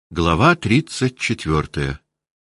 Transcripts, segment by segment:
Глава 34.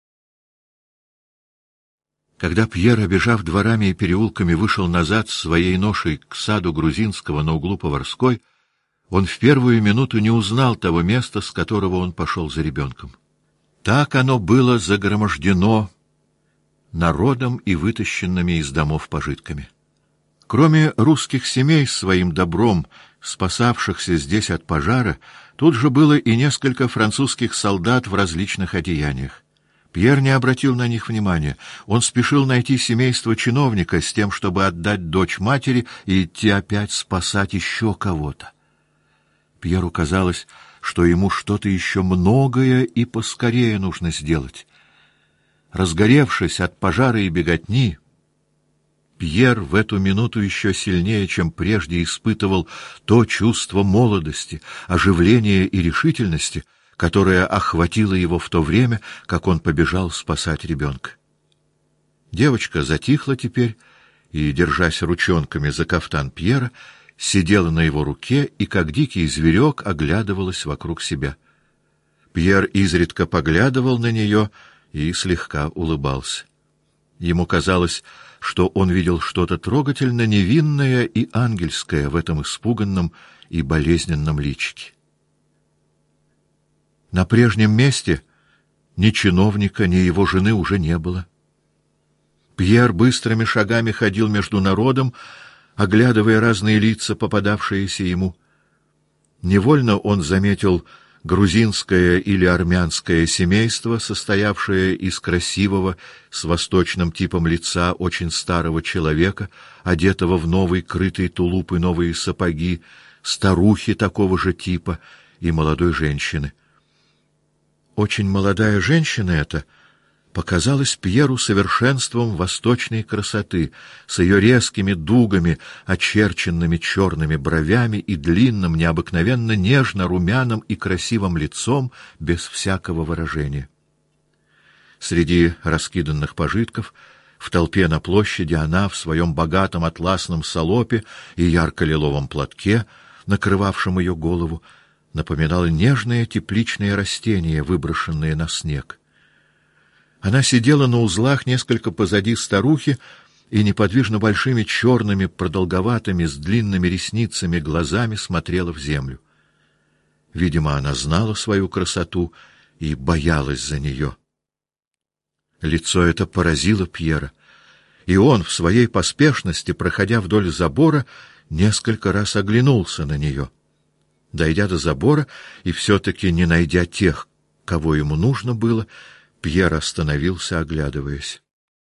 Когда Пьер, обежав дворами и переулками, вышел назад с своей ношей к саду Грузинского на углу Поварской, он в первую минуту не узнал того места, с которого он пошел за ребенком. Так оно было загромождено народом и вытащенными из домов пожитками. Кроме русских семей с своим добром, спасавшихся здесь от пожара, тут же было и несколько французских солдат в различных одеяниях. Пьер не обратил на них внимания. Он спешил найти семейство чиновника с тем, чтобы отдать дочь матери и идти опять спасать еще кого-то. Пьеру казалось, что ему что-то еще многое и поскорее нужно сделать. Разгоревшись от пожара и беготни, Пьер в эту минуту еще сильнее, чем прежде, испытывал то чувство молодости, оживления и решительности, которое охватило его в то время, как он побежал спасать ребенка. Девочка затихла теперь и, держась ручонками за кафтан Пьера, сидела на его руке и, как дикий зверек, оглядывалась вокруг себя. Пьер изредка поглядывал на нее и слегка улыбался. Ему казалось, что он видел что-то трогательно невинное и ангельское в этом испуганном и болезненном личике. На прежнем месте ни чиновника, ни его жены уже не было. Пьер быстрыми шагами ходил между народом, оглядывая разные лица, попадавшиеся ему. Невольно он заметил грузинское или армянское семейство, состоявшее из красивого, с восточным типом лица очень старого человека, одетого в новый крытый тулуп и новые сапоги, старухи такого же типа и молодой женщины. Очень молодая женщина эта показалась Пьеру совершенством восточной красоты, с ее резкими дугами, очерченными черными бровями и длинным, необыкновенно нежно-румяным и красивым лицом, без всякого выражения. Среди раскиданных пожитков, в толпе на площади, она в своем богатом атласном салопе и ярко-лиловом платке, накрывавшем ее голову, напоминала нежное тепличное растение, выброшенное на снег. Она сидела на узлах несколько позади старухи и неподвижно большими черными, продолговатыми, с длинными ресницами глазами смотрела в землю. Видимо, она знала свою красоту и боялась за нее. Лицо это поразило Пьера, и он в своей поспешности, проходя вдоль забора, несколько раз оглянулся на нее. Дойдя до забора и все-таки не найдя тех, кого ему нужно было, Пьер остановился, оглядываясь.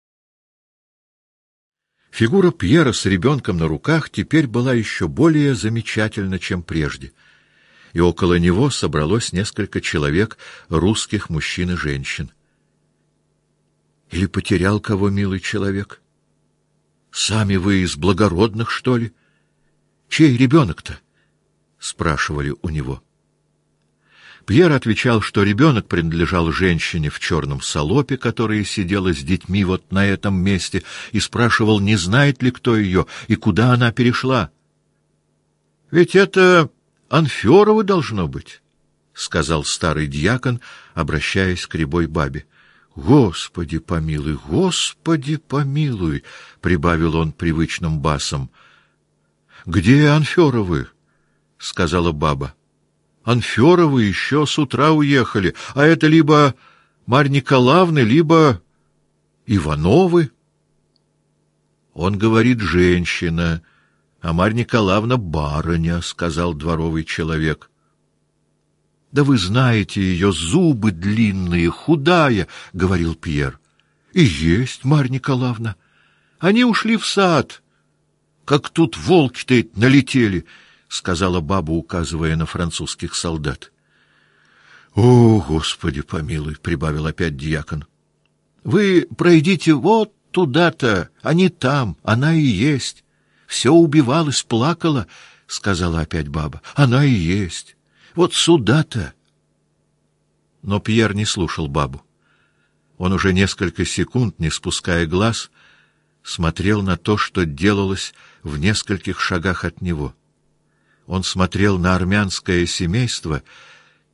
Фигура Пьера с ребенком на руках теперь была еще более замечательна, чем прежде, и около него собралось несколько человек, русских мужчин и женщин. Или потерял кого, милый человек? Сами вы из благородных, что ли? Чей ребенок-то? — спрашивали у него. Пьер отвечал, что ребенок принадлежал женщине в черном салопе, которая сидела с детьми вот на этом месте, и спрашивал, не знает ли кто ее и куда она перешла. — Ведь это Анферова должно быть, — сказал старый дьякон, обращаясь к рябой бабе. — Господи помилуй, Господи помилуй, — прибавил он привычным басом. — Где Анферовы? — сказала баба. Анферовы еще с утра уехали, а это либо Марья Николаевна, либо Ивановы. Он говорит женщина, а Марья Николаевна барыня, — сказал дворовый человек. — Да вы знаете ее, зубы длинные, худая, — говорил Пьер. — И есть Марья Николаевна. Они ушли в сад, как тут волки-то налетели, — сказала баба, указывая на французских солдат. — О, Господи помилуй, — прибавил опять дьякон. — Вы пройдите вот туда-то, они там, она и есть. Все убивалась, плакала, — сказала опять баба. — Она и есть. Вот сюда-то. Но Пьер не слушал бабу. Он уже несколько секунд, не спуская глаз, смотрел на то, что делалось в нескольких шагах от него. Он смотрел на армянское семейство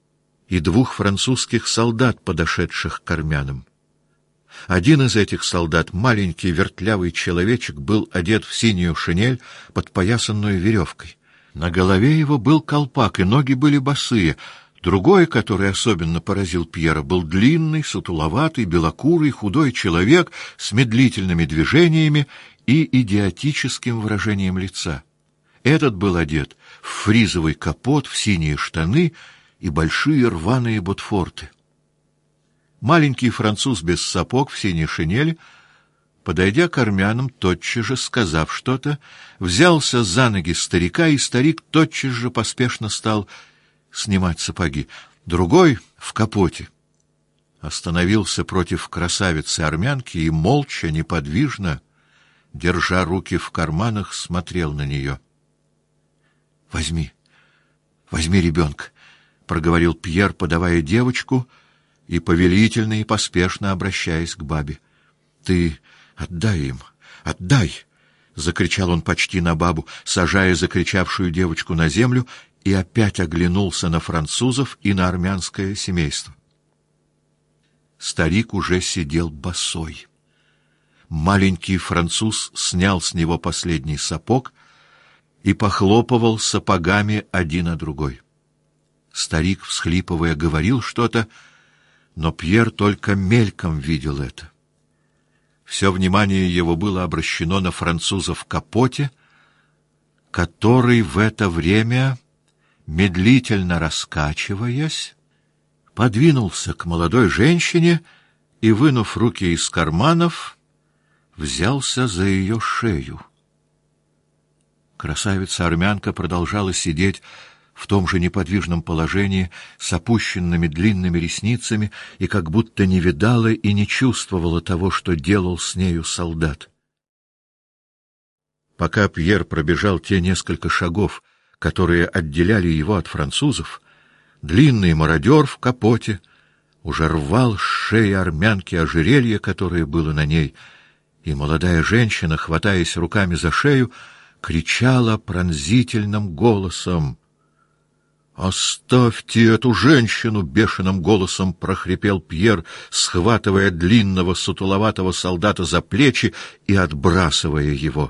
и двух французских солдат, подошедших к армянам. Один из этих солдат, маленький вертлявый человечек, был одет в синюю шинель, подпоясанную веревкой. На голове его был колпак, и ноги были босые. Другой, который особенно поразил Пьера, был длинный, сутуловатый, белокурый, худой человек с медлительными движениями и идиотическим выражением лица. Этот был одет в фризовый капот, в синие штаны и большие рваные ботфорты. Маленький француз без сапог в синей шинели, подойдя к армянам, тотчас же, сказав что-то, взялся за ноги старика, и старик тотчас же поспешно стал снимать сапоги. Другой в капоте остановился против красавицы-армянки и молча, неподвижно, держа руки в карманах, смотрел на нее. — Возьми ребенка, — проговорил Пьер, подавая девочку и повелительно и поспешно обращаясь к бабе. — Ты отдай им, отдай! — закричал он почти на бабу, сажая закричавшую девочку на землю, и опять оглянулся на французов и на армянское семейство. Старик уже сидел босой. Маленький француз снял с него последний сапог и похлопывал сапогами один о другой. Старик, всхлипывая, говорил что-то, но Пьер только мельком видел это. Все внимание его было обращено на француза в капоте, который в это время, медлительно раскачиваясь, подвинулся к молодой женщине и, вынув руки из карманов, взялся за ее шею. Красавица-армянка продолжала сидеть в том же неподвижном положении, с опущенными длинными ресницами, и как будто не видала и не чувствовала того, что делал с нею солдат. Пока Пьер пробежал те несколько шагов, которые отделяли его от французов, длинный мародер в капоте уже рвал с шеи армянки ожерелье, которое было на ней, и молодая женщина, хватаясь руками за шею, кричала пронзительным голосом: «Оставьте эту женщину!» — бешеным голосом прохрипел Пьер, схватывая длинного сутуловатого солдата за плечи и отбрасывая его.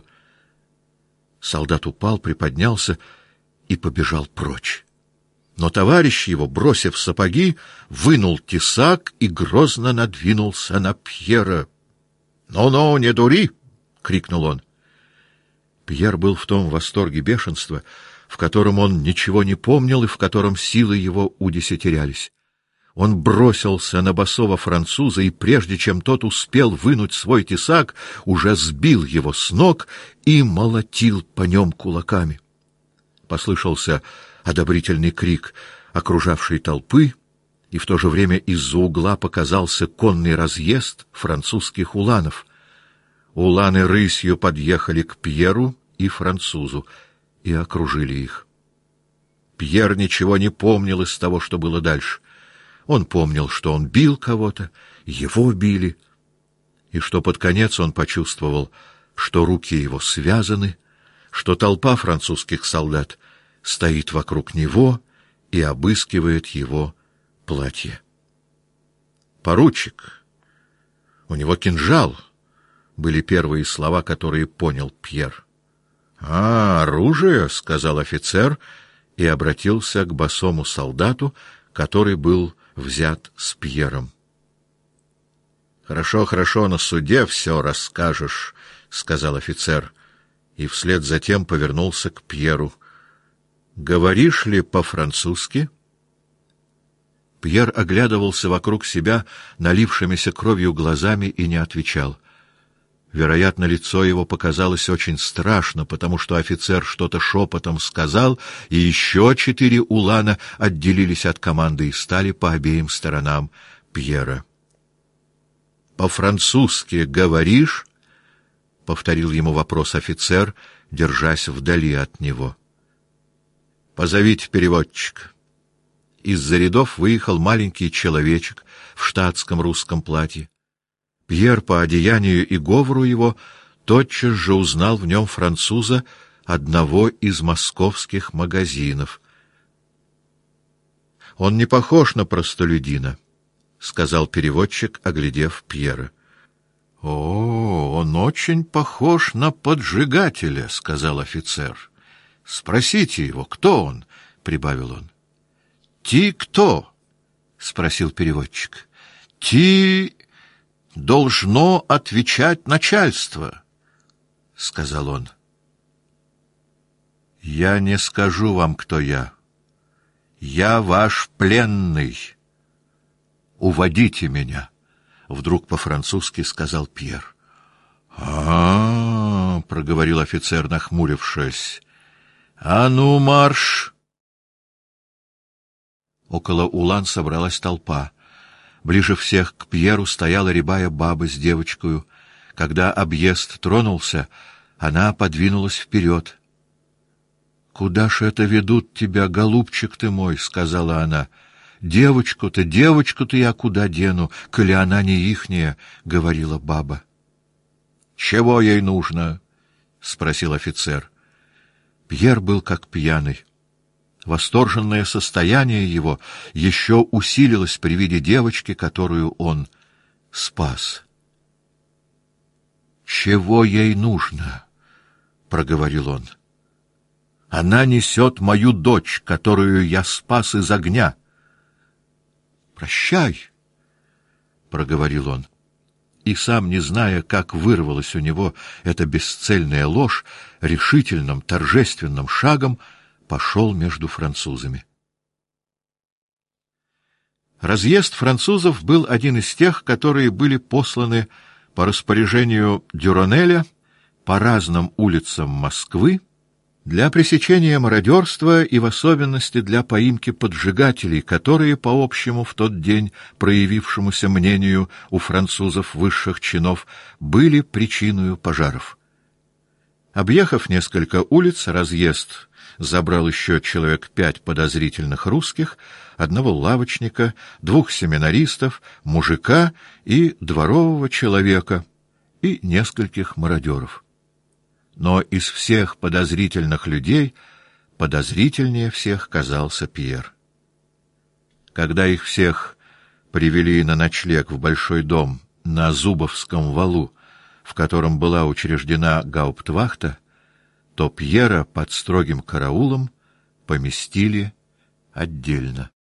Солдат упал, приподнялся и побежал прочь. Но товарищ его, бросив сапоги, вынул тесак и грозно надвинулся на Пьера. «Ну-ну, не дури!» — крикнул он. Пьер был в том восторге бешенства, в котором он ничего не помнил и в котором силы его удесятерялись. Он бросился на босого француза, и прежде чем тот успел вынуть свой тесак, уже сбил его с ног и молотил по нем кулаками. Послышался одобрительный крик окружавшей толпы, и в то же время из-за угла показался конный разъезд французских уланов. Уланы рысью подъехали к Пьеру и французу и окружили их. Пьер ничего не помнил из того, что было дальше. Он помнил, что он бил кого-то, его били, и что под конец он почувствовал, что руки его связаны, что толпа французских солдат стоит вокруг него и обыскивает его платье. «Поручик! У него кинжал!» — были первые слова, которые понял Пьер. Оружие!» — сказал офицер и обратился к босому солдату, который был взят с Пьером. «Хорошо, хорошо, на суде все расскажешь», — сказал офицер, и вслед за тем повернулся к Пьеру. «Говоришь ли по-французски?» Пьер оглядывался вокруг себя налившимися кровью глазами и не отвечал. Вероятно, лицо его показалось очень страшно, потому что офицер что-то шепотом сказал, и еще 4 улана отделились от команды и стали по обеим сторонам Пьера. «По-французски говоришь?» — повторил ему вопрос офицер, держась вдали от него. «Позовите переводчика». Из-за рядов выехал маленький человечек в штатском русском платье. Пьер по одеянию и говору его тотчас же узнал в нем француза одного из московских магазинов. Он не похож на простолюдина, — сказал переводчик, оглядев Пьера. — О, он очень похож на поджигателя, — сказал офицер. — Спросите его, кто он, — прибавил он. — Ти кто? — спросил переводчик. — Ти должно отвечать начальство, — сказал он. — Я не скажу вам, кто я. Я ваш пленный. Уводите меня, — вдруг по-французски сказал Пьер. — проговорил офицер, нахмурившись. — А ну, марш! Около улан собралась толпа. Ближе всех к Пьеру стояла рябая баба с девочкою. Когда объезд тронулся, она подвинулась вперед. — Куда ж это ведут тебя, голубчик ты мой? — сказала она. — девочку-то я куда дену, коли она не ихняя, — говорила баба. — Чего ей нужно? — спросил офицер. Пьер был как пьяный. Восторженное состояние его еще усилилось при виде девочки, которую он спас. — Чего ей нужно? — проговорил он. — Она несет мою дочь, которую я спас из огня. — Прощай, — проговорил он. И сам, не зная, как вырвалась у него эта бесцельная ложь, решительным, торжественным шагом пошел между французами. Разъезд французов был один из тех, которые были посланы по распоряжению Дюронеля по разным улицам Москвы для пресечения мародерства и в особенности для поимки поджигателей, которые, по общему в тот день проявившемуся мнению у французов высших чинов, были причиной пожаров. Объехав несколько улиц, разъезд забрал еще человек 5 подозрительных русских, одного лавочника, 2 семинаристов, мужика и дворового человека, и нескольких мародеров. Но из всех подозрительных людей подозрительнее всех казался Пьер. Когда их всех привели на ночлег в большой дом на Зубовском валу, в котором была учреждена гауптвахта, то Пьера под строгим караулом поместили отдельно.